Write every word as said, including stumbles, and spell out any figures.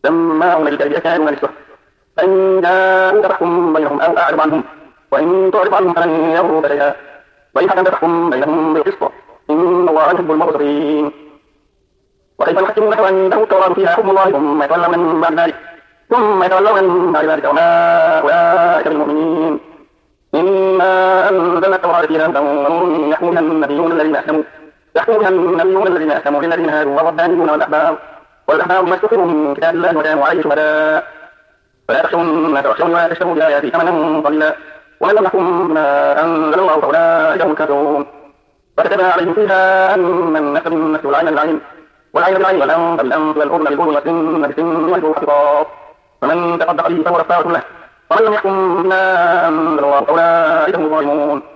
سماعون للكذب أكالون للسحت فإن جاءوك فاحكم بينهم أو أعرض عنهم وإن تعرض عنهم فلن يضروك شيئا وإن حكمت فاحكم بينهم بالقسط إن الله يحب المقسطين. وكيف يحكمونك وعنده التوراة فيها حكم الله ثم يتولون من بعد ذلك ثم يتولون من بعد ذلك وما أولئك بالمؤمنين. إنا أنزلنا التوراة فيها هدى ونور يحكم بها النبيون الذين أسلموا يحكم بها النبيون الذين أسلموا للذين هادوا والربانيون والأحبار والأحبار بما استحفظوا من كتاب الله وكانوا عليه شهداء فلا تخشوا الناس واخشوني ولا تشتروا بآياتي ثمنا قليلا ومن لم يحكم بما أنزل الله فأولئك هم الكافرون. فكتبنا عليهم فيها أن النفس بالنفس والعين بالعين والعين بالعين والأنف بالأنف والأذن بالأذن والسن بالسن والجروح قصاص فمن تصدق به فهو كفارة له ومن لم يحكم بما أنزل الله فأولئك هم الظالمون.